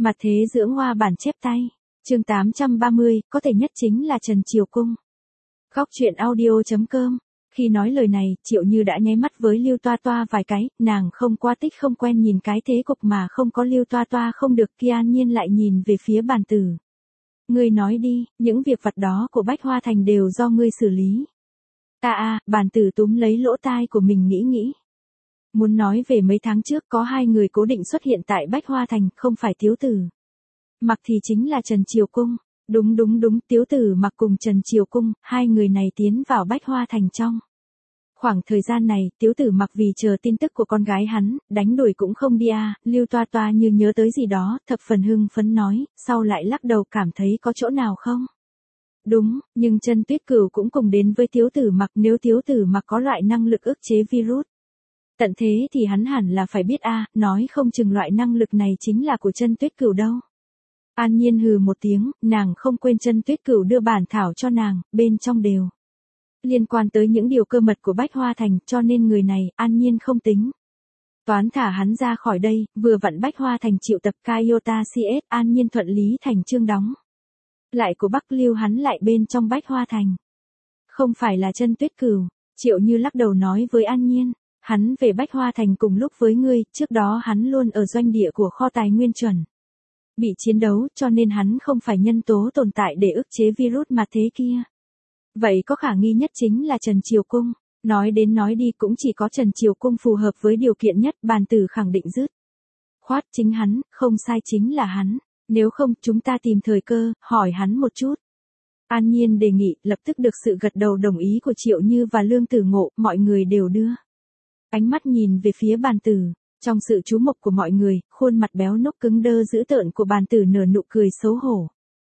Mặt thế dưỡng hoa bản chép tay. Chương 830, có thể nhất chính là Trần Triều Cung. Góc truyện audio.com. Khi nói lời này, Triệu Như đã nháy mắt với Lưu Toa Toa vài cái, nàng không qua tích không quen nhìn cái thế cục mà không có Lưu Toa Toa không được, kia An Nhiên lại nhìn về phía bàn tử. Ngươi nói đi, những việc vặt đó của Bách Hoa Thành đều do ngươi xử lý. Bàn tử túm lấy lỗ tai của mình nghĩ. Muốn nói về mấy tháng trước có hai người cố định xuất hiện tại Bách Hoa Thành, không phải Tiếu Tử Mặc thì chính là Trần Triều Cung. Đúng, Tiếu Tử Mặc cùng Trần Triều Cung, hai người này tiến vào Bách Hoa Thành trong khoảng thời gian này. Tiếu Tử Mặc vì chờ tin tức của con gái hắn, đánh đuổi cũng không đi. Lưu Toa Toa như nhớ tới gì đó, thập phần hưng phấn nói, sau lại lắc đầu cảm thấy có chỗ nào không? Đúng, nhưng Chân Tuyết Cửu cũng cùng đến với Tiếu Tử Mặc, nếu Tiếu Tử Mặc có loại năng lực ức chế virus tận thế thì hắn hẳn là phải biết nói không chừng loại năng lực này chính là của Chân Tuyết Cửu đâu. An Nhiên hừ một tiếng, nàng không quên Chân Tuyết Cửu đưa bản thảo cho nàng, bên trong đều liên quan tới những điều cơ mật của Bách Hoa Thành, cho nên người này, An Nhiên không tính toán thả hắn ra khỏi đây. Vừa vặn Bách Hoa Thành triệu tập Kaiota CS, An Nhiên thuận lý thành chương đóng lại của Bắc Lưu hắn lại bên trong Bách Hoa Thành. Không phải là Chân Tuyết Cửu. Triệu Như lắc đầu nói với An Nhiên, hắn về Bách Hoa Thành cùng lúc với ngươi, trước đó hắn luôn ở doanh địa của kho tài nguyên chuẩn bị chiến đấu, cho nên hắn không phải nhân tố tồn tại để ức chế virus mà thế kia. Vậy có khả nghi nhất chính là Trần Triều Cung. Nói đến nói đi cũng chỉ có Trần Triều Cung phù hợp với điều kiện nhất, bàn tử khẳng định dứt khoát chính hắn, không sai chính là hắn. Nếu không, chúng ta tìm thời cơ, hỏi hắn một chút. An Nhiên đề nghị, lập tức được sự gật đầu đồng ý của Triệu Như và Lương Tử Ngộ, mọi người đều đưa ánh mắt nhìn về phía bàn tử. Trong sự chú mục của mọi người, khuôn mặt béo núc cứng đơ dữ tợn của bàn tử nở nụ cười xấu hổ.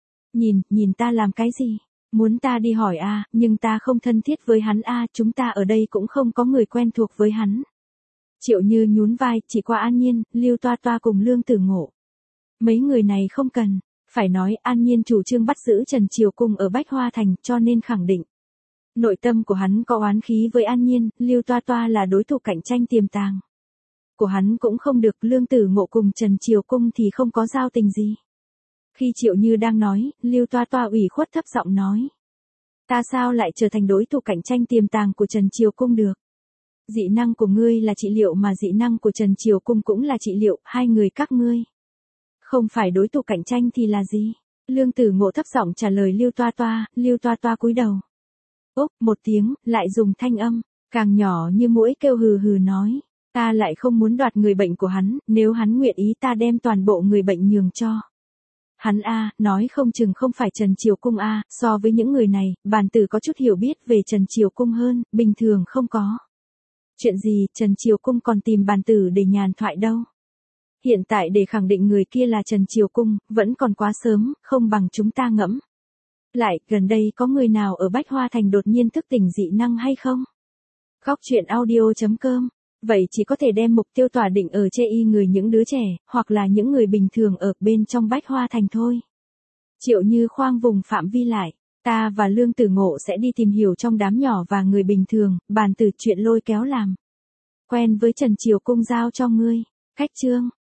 Nhìn ta làm cái gì? Muốn ta đi hỏi nhưng ta không thân thiết với hắn chúng ta ở đây cũng không có người quen thuộc với hắn. Triệu Như nhún vai, chỉ qua An Nhiên, Lưu Toa Toa cùng Lương Tử Ngộ. Mấy người này không cần, phải nói An Nhiên chủ trương bắt giữ Trần Triều Cung ở Bách Hoa Thành, cho nên khẳng định nội tâm của hắn có oán khí với An Nhiên. Lưu Toa Toa là đối thủ cạnh tranh tiềm tàng của hắn cũng không được. Lương Tử Ngộ cùng Trần Triều Cung thì không có giao tình gì. Khi Triệu Như đang nói, Lưu Toa Toa ủy khuất thấp giọng nói, ta sao lại trở thành đối thủ cạnh tranh tiềm tàng của Trần Triều Cung được? Dị năng của ngươi là trị liệu mà dị năng của Trần Triều Cung cũng là trị liệu, hai người các ngươi không phải đối thủ cạnh tranh thì là gì? Lương Tử Ngộ thấp giọng trả lời Lưu Toa Toa cúi đầu. Một tiếng, lại dùng thanh âm càng nhỏ như muỗi kêu hừ hừ nói, ta lại không muốn đoạt người bệnh của hắn, nếu hắn nguyện ý ta đem toàn bộ người bệnh nhường cho hắn. Nói không chừng không phải Trần Triều Cung. So với những người này, bàn tử có chút hiểu biết về Trần Triều Cung hơn, bình thường không có chuyện gì, Trần Triều Cung còn tìm bàn tử để nhàn thoại đâu. Hiện tại để khẳng định người kia là Trần Triều Cung, vẫn còn quá sớm, không bằng chúng ta ngẫm lại, gần đây có người nào ở Bách Hoa Thành đột nhiên thức tỉnh dị năng hay không? Góc truyện audio.com. Vậy chỉ có thể đem mục tiêu tỏa định ở chê người những đứa trẻ, hoặc là những người bình thường ở bên trong Bách Hoa Thành thôi. Triệu Như khoang vùng phạm vi lại, ta và Lương Tử Ngộ sẽ đi tìm hiểu trong đám nhỏ và người bình thường, bàn tử chuyện lôi kéo làm quen với Trần Triều Cung giao cho ngươi. Cách chương